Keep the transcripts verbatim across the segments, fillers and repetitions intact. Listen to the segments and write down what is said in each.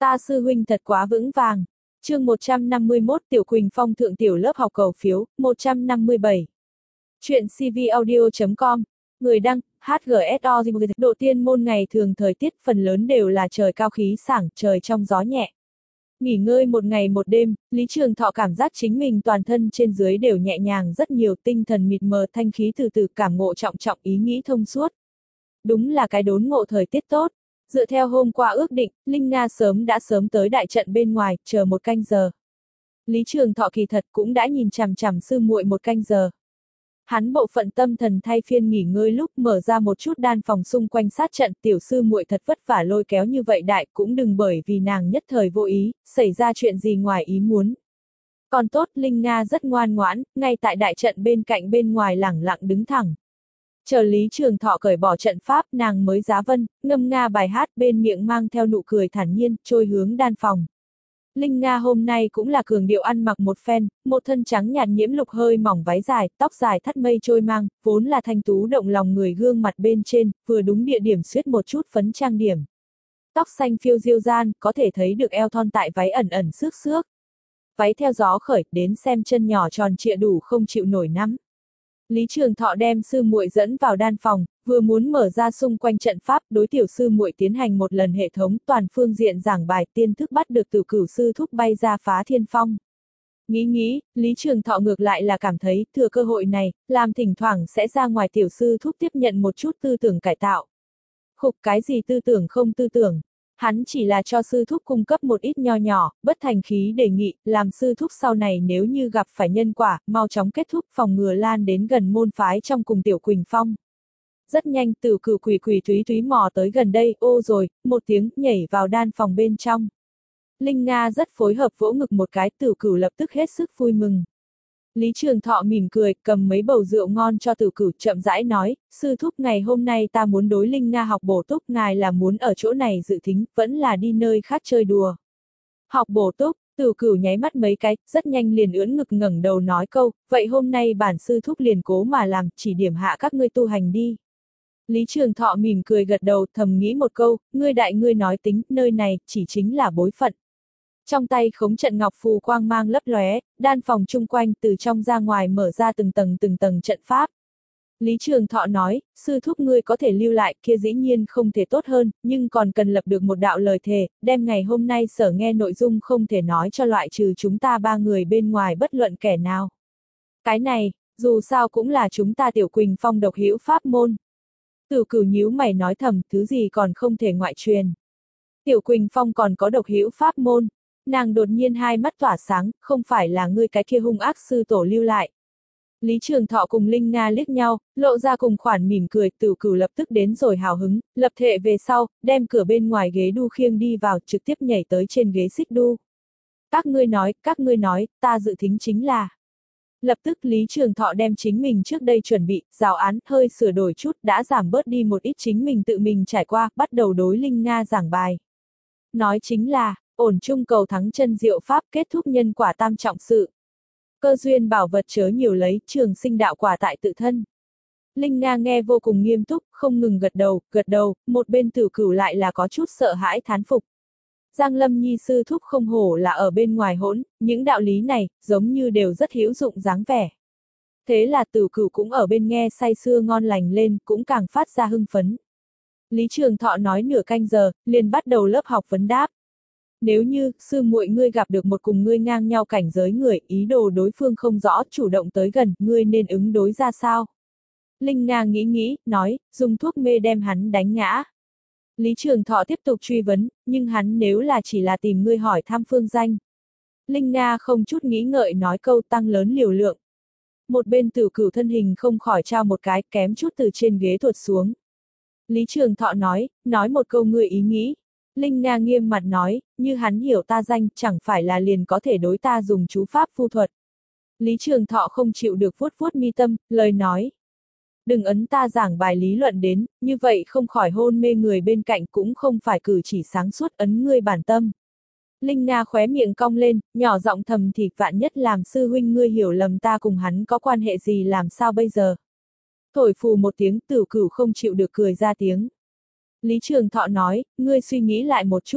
Ta sư huynh thật quá vững vàng. Chương một trăm năm mươi mốt Tiểu Quỳnh Phong thượng tiểu lớp học cầu phiếu, một trăm năm mươi bảy. Chuyện cvaudio chấm com. Người đăng, hát giê ét o. Độ tiên môn ngày thường thời tiết phần lớn đều là trời cao khí sảng, trời trong gió nhẹ. Nghỉ ngơi một ngày một đêm, Lý Trường Thọ cảm giác chính mình toàn thân trên dưới đều nhẹ nhàng rất nhiều, tinh thần mịt mờ, thanh khí từ từ, cảm ngộ trọng trọng, ý nghĩ thông suốt. Đúng là cái đốn ngộ thời tiết tốt. Dựa theo hôm qua ước định, Linh Nga sớm đã sớm tới đại trận bên ngoài, chờ một canh giờ. Lý Trường Thọ kỳ thật cũng đã nhìn chằm chằm sư muội một canh giờ. Hắn bộ phận tâm thần thay phiên nghỉ ngơi lúc mở ra một chút đan phòng xung quanh sát trận, tiểu sư muội thật vất vả lôi kéo như vậy đại, cũng đừng bởi vì nàng nhất thời vô ý, xảy ra chuyện gì ngoài ý muốn. Còn tốt, Linh Nga rất ngoan ngoãn, ngay tại đại trận bên cạnh bên ngoài lẳng lặng đứng thẳng. Chờ Lý Trường Thọ cởi bỏ trận pháp, nàng mới giá vân, ngâm nga bài hát, bên miệng mang theo nụ cười thản nhiên, trôi hướng đan phòng. Linh Nga hôm nay cũng là cường điệu ăn mặc một phen, một thân trắng nhạt nhiễm lục hơi mỏng váy dài, tóc dài thắt mây trôi mang, vốn là thanh tú động lòng người gương mặt bên trên, vừa đúng địa điểm xuyết một chút phấn trang điểm. Tóc xanh phiêu diêu gian, có thể thấy được eo thon tại váy ẩn ẩn xước xước. Váy theo gió khởi, đến xem chân nhỏ tròn trịa đủ không chịu nổi nắm. Lý Trường Thọ đem sư muội dẫn vào đan phòng, vừa muốn mở ra xung quanh trận pháp, đối tiểu sư muội tiến hành một lần hệ thống toàn phương diện giảng bài, tiên thức bắt được Tử Cửu sư thúc bay ra phá thiên phong. Nghĩ nghĩ, Lý Trường Thọ ngược lại là cảm thấy, thừa cơ hội này, làm thỉnh thoảng sẽ ra ngoài tiểu sư thúc tiếp nhận một chút tư tưởng cải tạo. Khục, cái gì tư tưởng không tư tưởng. Hắn chỉ là cho sư thúc cung cấp một ít nho nhỏ, bất thành khí đề nghị, làm sư thúc sau này nếu như gặp phải nhân quả, mau chóng kết thúc, phòng ngừa lan đến gần môn phái trong cùng tiểu Quỳnh Phong. Rất nhanh, Tử Cửu quỷ quỷ túy túy mò tới gần đây, ô rồi, một tiếng, nhảy vào đan phòng bên trong. Linh Nga rất phối hợp vỗ ngực một cái, Tử Cửu lập tức hết sức vui mừng. Lý Trường Thọ mỉm cười, cầm mấy bầu rượu ngon cho Tử Cửu, chậm rãi nói, sư thúc ngày hôm nay ta muốn đối Linh Nga học bổ túc, ngài là muốn ở chỗ này dự thính, vẫn là đi nơi khác chơi đùa. Học bổ túc, Tử Cửu nháy mắt mấy cái, rất nhanh liền ưỡn ngực ngẩng đầu nói câu, vậy hôm nay bản sư thúc liền cố mà làm, chỉ điểm hạ các ngươi tu hành đi. Lý Trường Thọ mỉm cười gật đầu, thầm nghĩ một câu, ngươi đại ngươi nói tính, nơi này, chỉ chính là bối phận. Trong tay khống trận ngọc phù quang mang lấp lóe, đan phòng chung quanh từ trong ra ngoài mở ra từng tầng từng tầng trận pháp. Lý Trường Thọ nói, sư thúc ngươi có thể lưu lại, kia dĩ nhiên không thể tốt hơn, nhưng còn cần lập được một đạo lời thề, đem ngày hôm nay sở nghe nội dung không thể nói cho loại trừ chúng ta ba người bên ngoài bất luận kẻ nào. Cái này, dù sao cũng là chúng ta tiểu Quỳnh Phong độc hữu pháp môn. Tử Cửu nhíu mày nói thầm, thứ gì còn không thể ngoại truyền. Tiểu Quỳnh Phong còn có độc hữu pháp môn. Nàng đột nhiên hai mắt tỏa sáng, không phải là ngươi cái kia hung ác sư tổ lưu lại. Lý Trường Thọ cùng Linh Nga liếc nhau, lộ ra cùng khoản mỉm cười, Tử Cửu lập tức đến rồi hào hứng, lập thệ về sau, đem cửa bên ngoài ghế đu khiêng đi vào, trực tiếp nhảy tới trên ghế xích đu. Các ngươi nói, các ngươi nói, ta dự thính chính là. Lập tức Lý Trường Thọ đem chính mình trước đây chuẩn bị, giáo án, hơi sửa đổi chút, đã giảm bớt đi một ít chính mình tự mình trải qua, bắt đầu đối Linh Nga giảng bài. Nói chính là, ổn trung cầu thắng chân diệu pháp, kết thúc nhân quả tam trọng sự. Cơ duyên bảo vật chớ nhiều lấy, trường sinh đạo quả tại tự thân. Linh Nga nghe vô cùng nghiêm túc, không ngừng gật đầu, gật đầu, một bên Tử Cửu lại là có chút sợ hãi thán phục. Giang Lâm Nhi sư thúc không hổ là ở bên ngoài hỗn, những đạo lý này, giống như đều rất hữu dụng dáng vẻ. Thế là Tử Cửu cũng ở bên nghe say sưa ngon lành lên, cũng càng phát ra hưng phấn. Lý Trường Thọ nói nửa canh giờ, liền bắt đầu lớp học vấn đáp. Nếu như, sư muội ngươi gặp được một cùng ngươi ngang nhau cảnh giới người, ý đồ đối phương không rõ, chủ động tới gần, ngươi nên ứng đối ra sao? Linh Nga nghĩ nghĩ, nói, dùng thuốc mê đem hắn đánh ngã. Lý Trường Thọ tiếp tục truy vấn, nhưng hắn nếu là chỉ là tìm ngươi hỏi thăm phương danh. Linh Nga không chút nghĩ ngợi nói câu tăng lớn liều lượng. Một bên Tử Cửu thân hình không khỏi trao một cái, kém chút từ trên ghế tuột xuống. Lý Trường Thọ nói, nói một câu ngươi ý nghĩ. Linh Nga nghiêm mặt nói, như hắn hiểu ta danh, chẳng phải là liền có thể đối ta dùng chú pháp phu thuật. Lý Trường Thọ không chịu được vuốt vuốt mi tâm, lời nói. Đừng ấn ta giảng bài lý luận đến, như vậy không khỏi hôn mê người bên cạnh cũng không phải cử chỉ sáng suốt ấn ngươi bản tâm. Linh Nga khóe miệng cong lên, nhỏ giọng thầm thì vạn nhất làm sư huynh ngươi hiểu lầm ta cùng hắn có quan hệ gì làm sao bây giờ. Thổi phù một tiếng, Tử Cửu không chịu được cười ra tiếng. Lý Trường Thọ nói, ngươi suy nghĩ lại một chút.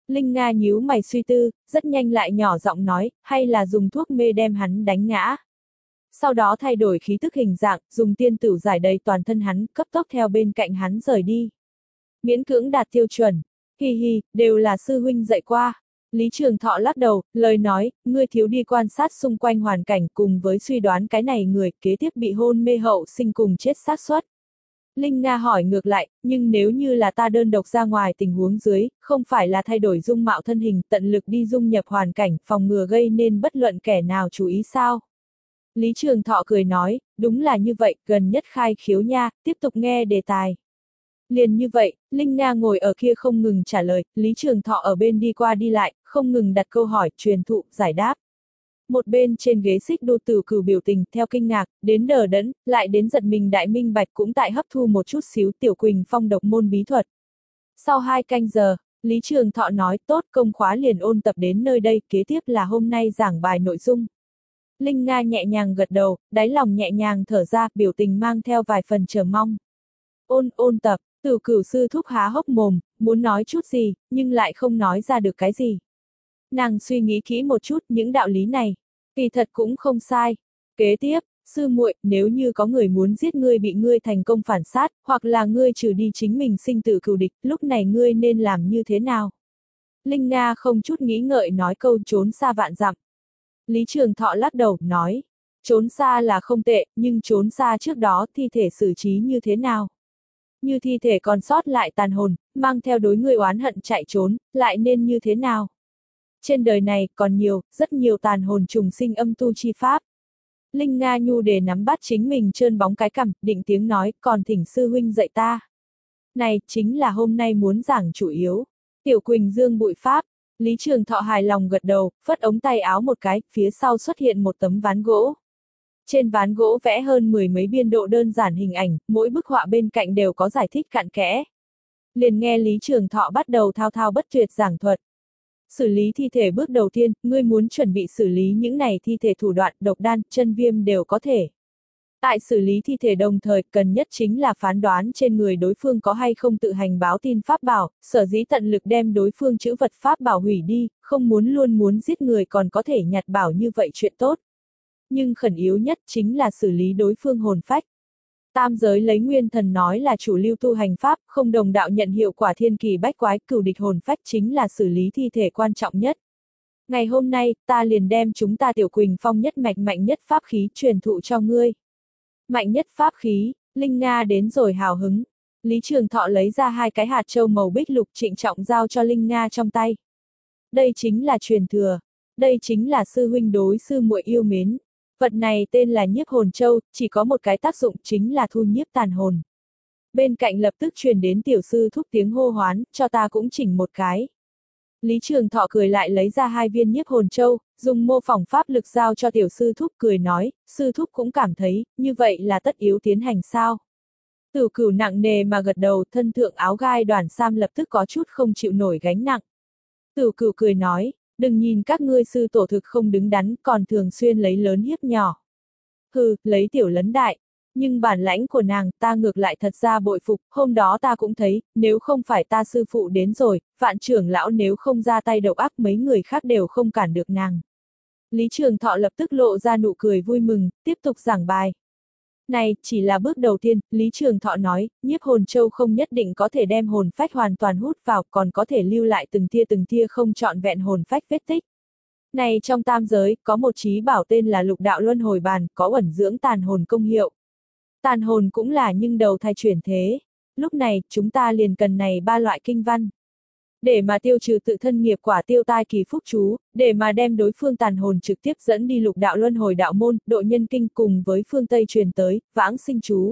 Linh Nga nhíu mày suy tư, rất nhanh lại nhỏ giọng nói, hay là dùng thuốc mê đem hắn đánh ngã. Sau đó thay đổi khí tức hình dạng, dùng tiên tử giải đầy toàn thân hắn, cấp tốc theo bên cạnh hắn rời đi. Miễn cưỡng đạt tiêu chuẩn. Hi hi, đều là sư huynh dạy qua. Lý Trường Thọ lắc đầu, lời nói, ngươi thiếu đi quan sát xung quanh hoàn cảnh cùng với suy đoán cái này người kế tiếp bị hôn mê hậu sinh cùng chết xác suất. Linh Nga hỏi ngược lại, nhưng nếu như là ta đơn độc ra ngoài tình huống dưới, không phải là thay đổi dung mạo thân hình, tận lực đi dung nhập hoàn cảnh, phòng ngừa gây nên bất luận kẻ nào chú ý sao? Lý Trường Thọ cười nói, đúng là như vậy, gần nhất khai khiếu nha, tiếp tục nghe đề tài. Liền như vậy, Linh Nga ngồi ở kia không ngừng trả lời, Lý Trường Thọ ở bên đi qua đi lại, không ngừng đặt câu hỏi, truyền thụ, giải đáp. Một bên trên ghế xích đô tử cửu biểu tình, theo kinh ngạc, đến đờ đẫn, lại đến giật mình đại minh bạch cũng tại hấp thu một chút xíu Tiểu Quỳnh Phong độc môn bí thuật. Sau hai canh giờ, Lý Trường Thọ nói, tốt, công khóa liền ôn tập đến nơi đây, kế tiếp là hôm nay giảng bài nội dung. Linh Nga nhẹ nhàng gật đầu, đáy lòng nhẹ nhàng thở ra, biểu tình mang theo vài phần chờ mong. Ôn, ôn tập, Tử Cửu sư thúc há hốc mồm, muốn nói chút gì, nhưng lại không nói ra được cái gì. Nàng suy nghĩ kỹ một chút những đạo lý này, kỳ thật cũng không sai. Kế tiếp, sư muội, nếu như có người muốn giết ngươi bị ngươi thành công phản sát, hoặc là ngươi trừ đi chính mình sinh tử cừu địch, lúc này ngươi nên làm như thế nào? Linh Nga không chút nghĩ ngợi nói câu trốn xa vạn dặm. Lý Trường Thọ lắc đầu, nói, trốn xa là không tệ, nhưng trốn xa trước đó thi thể xử trí như thế nào? Như thi thể còn sót lại tàn hồn, mang theo đối ngươi oán hận chạy trốn, lại nên như thế nào? Trên đời này còn nhiều, rất nhiều tàn hồn trùng sinh âm tu chi pháp. Linh Nga nhu để nắm bắt chính mình trơn bóng cái cằm, định tiếng nói, còn thỉnh sư huynh dạy ta. Này, chính là hôm nay muốn giảng chủ yếu. Tiểu Quỳnh Dương bụi pháp. Lý Trường Thọ hài lòng gật đầu, phất ống tay áo một cái, phía sau xuất hiện một tấm ván gỗ. Trên ván gỗ vẽ hơn mười mấy biên độ đơn giản hình ảnh, mỗi bức họa bên cạnh đều có giải thích cặn kẽ. Liền nghe Lý Trường Thọ bắt đầu thao thao bất tuyệt giảng thuật. Xử lý thi thể bước đầu tiên, ngươi muốn chuẩn bị xử lý những này thi thể thủ đoạn, độc đan, chân viêm đều có thể. Tại xử lý thi thể đồng thời, cần nhất chính là phán đoán trên người đối phương có hay không tự hành báo tin pháp bảo, sở dĩ tận lực đem đối phương chữ vật pháp bảo hủy đi, không muốn luôn muốn giết người còn có thể nhặt bảo như vậy chuyện tốt. Nhưng khẩn yếu nhất chính là xử lý đối phương hồn phách. Tam giới lấy nguyên thần nói là chủ lưu tu hành pháp, không đồng đạo nhận hiệu quả thiên kỳ bách quái, cửu địch hồn phách chính là xử lý thi thể quan trọng nhất. Ngày hôm nay, ta liền đem chúng ta Tiểu Quỳnh Phong nhất mạch mạnh nhất pháp khí truyền thụ cho ngươi. Mạnh nhất pháp khí, Linh Nga đến rồi hào hứng. Lý Trường Thọ lấy ra hai cái hạt châu màu bích lục trịnh trọng giao cho Linh Nga trong tay. Đây chính là truyền thừa. Đây chính là sư huynh đối sư muội yêu mến. Vật này tên là nhiếp hồn châu, chỉ có một cái tác dụng chính là thu nhiếp tàn hồn. Bên cạnh lập tức truyền đến tiểu sư thúc tiếng hô hoán, cho ta cũng chỉnh một cái. Lý Trường Thọ cười lại lấy ra hai viên nhiếp hồn châu, dùng mô phỏng pháp lực giao cho tiểu sư thúc cười nói, sư thúc cũng cảm thấy, như vậy là tất yếu tiến hành sao. Tử Cửu nặng nề mà gật đầu, thân thượng áo gai đoàn sam lập tức có chút không chịu nổi gánh nặng. Tử Cửu cười nói, đừng nhìn các ngươi sư tổ thực không đứng đắn, còn thường xuyên lấy lớn hiếp nhỏ. Hừ, lấy tiểu lấn đại. Nhưng bản lãnh của nàng, ta ngược lại thật ra bội phục, hôm đó ta cũng thấy, nếu không phải ta sư phụ đến rồi, vạn trưởng lão nếu không ra tay độc ác mấy người khác đều không cản được nàng. Lý Trường Thọ lập tức lộ ra nụ cười vui mừng, tiếp tục giảng bài. Này, chỉ là bước đầu tiên, Lý Trường Thọ nói, nhiếp hồn châu không nhất định có thể đem hồn phách hoàn toàn hút vào, còn có thể lưu lại từng tia từng tia không trọn vẹn hồn phách vết tích. Này trong tam giới, có một chí bảo tên là lục đạo luân hồi bàn, có ẩn dưỡng tàn hồn công hiệu. Tàn hồn cũng là nhưng đầu thai chuyển thế. Lúc này, chúng ta liền cần này ba loại kinh văn. Để mà tiêu trừ tự thân nghiệp quả tiêu tai kỳ phúc chú, để mà đem đối phương tàn hồn trực tiếp dẫn đi lục đạo luân hồi đạo môn, độ nhân kinh cùng với phương Tây truyền tới, vãng sinh chú.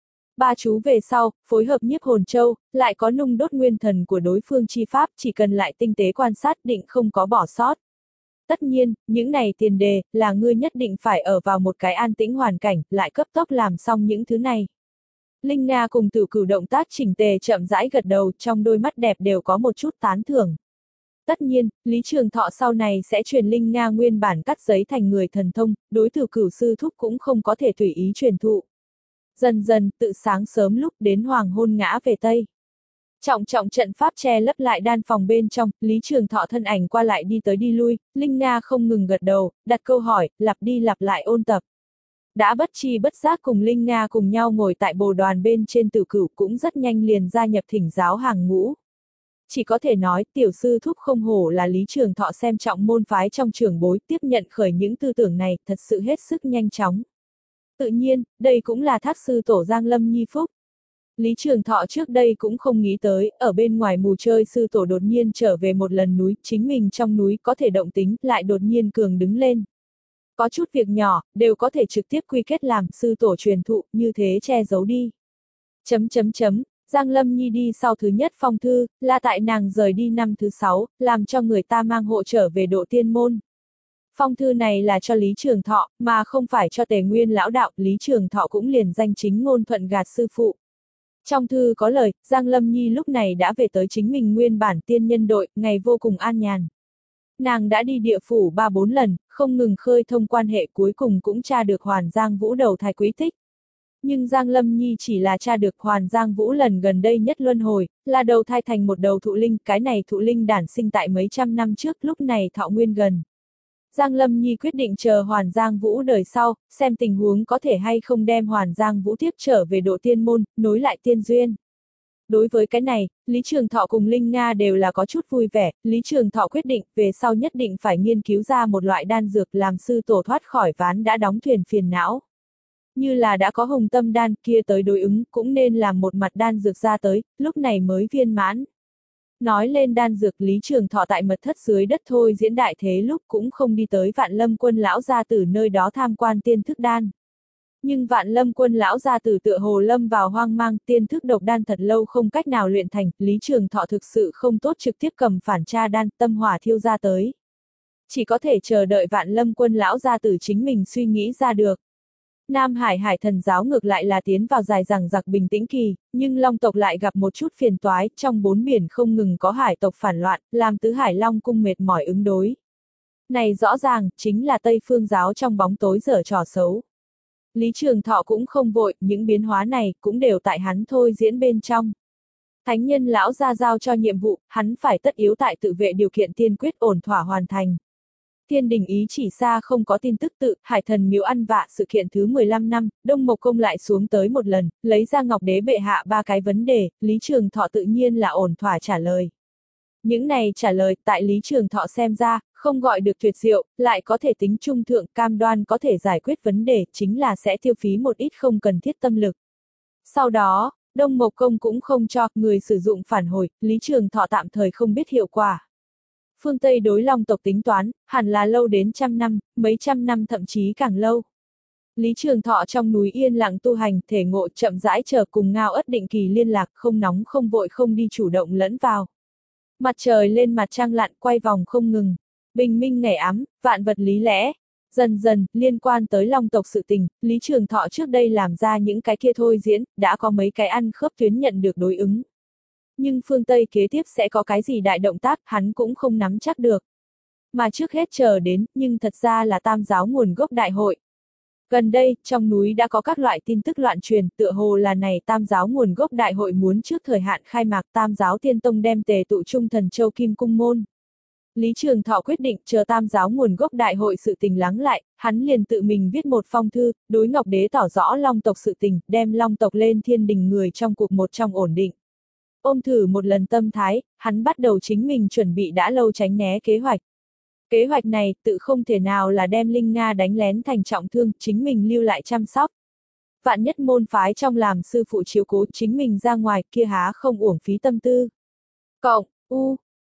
Ba chú về sau, phối hợp nhiếp hồn châu, lại có nung đốt nguyên thần của đối phương chi pháp, chỉ cần lại tinh tế quan sát định không có bỏ sót. Tất nhiên, những này tiền đề, là ngươi nhất định phải ở vào một cái an tĩnh hoàn cảnh, lại cấp tốc làm xong những thứ này. Linh Nga cùng Tử Cửu động tác chỉnh tề chậm rãi gật đầu, trong đôi mắt đẹp đều có một chút tán thưởng. Tất nhiên, Lý Trường Thọ sau này sẽ truyền Linh Nga nguyên bản cắt giấy thành người thần thông, đối Tử Cửu sư thúc cũng không có thể tùy ý truyền thụ. Dần dần, tự sáng sớm lúc đến hoàng hôn ngã về Tây. Trọng trọng trận pháp che lấp lại đan phòng bên trong, Lý Trường Thọ thân ảnh qua lại đi tới đi lui, Linh Nga không ngừng gật đầu, đặt câu hỏi, lặp đi lặp lại ôn tập. Đã bất chi bất giác cùng Linh Nga cùng nhau ngồi tại bồ đoàn bên trên tử cửu cũng rất nhanh liền gia nhập thỉnh giáo hàng ngũ. Chỉ có thể nói, tiểu sư thúc không hổ là Lý Trường Thọ xem trọng môn phái trong trưởng bối, tiếp nhận khởi những tư tưởng này, thật sự hết sức nhanh chóng. Tự nhiên, đây cũng là thác sư tổ Giang Lâm Nhi phúc. Lý Trường Thọ trước đây cũng không nghĩ tới, ở bên ngoài mù chơi sư tổ đột nhiên trở về một lần núi, chính mình trong núi có thể động tính, lại đột nhiên cường đứng lên. Có chút việc nhỏ, đều có thể trực tiếp quy kết làm sư tổ truyền thụ, như thế che giấu đi. Chấm chấm chấm, Giang Lâm Nhi đi sau thứ nhất phong thư, là tại nàng rời đi năm thứ sáu, làm cho người ta mang hộ trở về độ tiên môn. Phong thư này là cho Lý Trường Thọ, mà không phải cho Tề Nguyên lão đạo, Lý Trường Thọ cũng liền danh chính ngôn thuận gạt sư phụ. Trong thư có lời, Giang Lâm Nhi lúc này đã về tới chính mình nguyên bản tiên nhân đội, ngày vô cùng an nhàn. Nàng đã đi địa phủ ba bốn lần, không ngừng khơi thông quan hệ, cuối cùng cũng tra được Hoàn Giang Vũ đầu thai quý tích. Nhưng Giang Lâm Nhi chỉ là tra được Hoàn Giang Vũ lần gần đây nhất luân hồi, là đầu thai thành một đầu thụ linh, cái này thụ linh đản sinh tại mấy trăm năm trước, lúc này thọ nguyên gần. Giang Lâm Nhi quyết định chờ Hoàn Giang Vũ đời sau, xem tình huống có thể hay không đem Hoàn Giang Vũ tiếp trở về độ tiên môn, nối lại tiên duyên. Đối với cái này, Lý Trường Thọ cùng Linh Nga đều là có chút vui vẻ, Lý Trường Thọ quyết định về sau nhất định phải nghiên cứu ra một loại đan dược làm sư tổ thoát khỏi ván đã đóng thuyền phiền não. Như là đã có hồng tâm đan kia tới đối ứng, cũng nên làm một mặt đan dược ra tới, lúc này mới viên mãn. Nói lên đan dược, Lý Trường Thọ tại mật thất dưới đất thôi diễn đại thế lúc cũng không đi tới Vạn Lâm Quân lão gia tử nơi đó tham quan tiên thức đan. Nhưng Vạn Lâm Quân lão gia tử tựa hồ lâm vào hoang mang, tiên thức độc đan thật lâu không cách nào luyện thành, Lý Trường Thọ thực sự không tốt trực tiếp cầm phản tra đan, tâm hỏa thiêu ra tới. Chỉ có thể chờ đợi Vạn Lâm Quân lão gia tử chính mình suy nghĩ ra được. Nam Hải Hải Thần giáo ngược lại là tiến vào dài dằng dặc bình tĩnh kỳ, nhưng Long tộc lại gặp một chút phiền toái, trong bốn biển không ngừng có hải tộc phản loạn, làm tứ Hải Long cung mệt mỏi ứng đối. Này rõ ràng, chính là Tây Phương giáo trong bóng tối giở trò xấu. Lý Trường Thọ cũng không vội, những biến hóa này cũng đều tại hắn thôi diễn bên trong. Thánh nhân lão gia giao cho nhiệm vụ, hắn phải tất yếu tại tự vệ điều kiện tiên quyết ổn thỏa hoàn thành. Thiên đình ý chỉ xa không có tin tức tự, Hải Thần miếu ăn vạ sự kiện thứ mười lăm năm, Đông Mộc Công lại xuống tới một lần, lấy ra Ngọc Đế bệ hạ ba cái vấn đề, Lý Trường Thọ tự nhiên là ổn thỏa trả lời. Những này trả lời, tại Lý Trường Thọ xem ra, không gọi được tuyệt diệu, lại có thể tính trung thượng, cam đoan có thể giải quyết vấn đề, chính là sẽ tiêu phí một ít không cần thiết tâm lực. Sau đó, Đông Mộc Công cũng không cho người sử dụng phản hồi, Lý Trường Thọ tạm thời không biết hiệu quả. Phương Tây đối Long tộc tính toán, hẳn là lâu đến trăm năm, mấy trăm năm thậm chí càng lâu. Lý Trường Thọ trong núi yên lặng tu hành, thể ngộ chậm rãi chờ cùng Ngao Ất định kỳ liên lạc, không nóng không vội không đi chủ động lẫn vào. Mặt trời lên mặt trăng lặn quay vòng không ngừng. Bình minh ngày ám, vạn vật lý lẽ. Dần dần, liên quan tới Long tộc sự tình, Lý Trường Thọ trước đây làm ra những cái kia thôi diễn, đã có mấy cái ăn khớp tuyến nhận được đối ứng. Nhưng phương Tây kế tiếp sẽ có cái gì đại động tác, hắn cũng không nắm chắc được. Mà trước hết chờ đến, nhưng thật ra là tam giáo nguồn gốc đại hội. Gần đây, trong núi đã có các loại tin tức loạn truyền, tựa hồ là này tam giáo nguồn gốc đại hội muốn trước thời hạn khai mạc tam giáo tiên tông đem tề tụ trung thần châu Kim Cung Môn. Lý Trường Thọ quyết định chờ tam giáo nguồn gốc đại hội sự tình lắng lại, hắn liền tự mình viết một phong thư, đối Ngọc Đế tỏ rõ Long tộc sự tình, đem Long tộc lên thiên đình người trong cuộc một trong ổn định. Ôm thử một lần tâm thái, hắn bắt đầu chính mình chuẩn bị đã lâu tránh né kế hoạch. Kế hoạch này tự không thể nào là đem Linh Nga đánh lén thành trọng thương, chính mình lưu lại chăm sóc. Vạn nhất môn phái trong làm sư phụ chiếu cố chính mình ra ngoài kia há không uổng phí tâm tư. Cộng, u,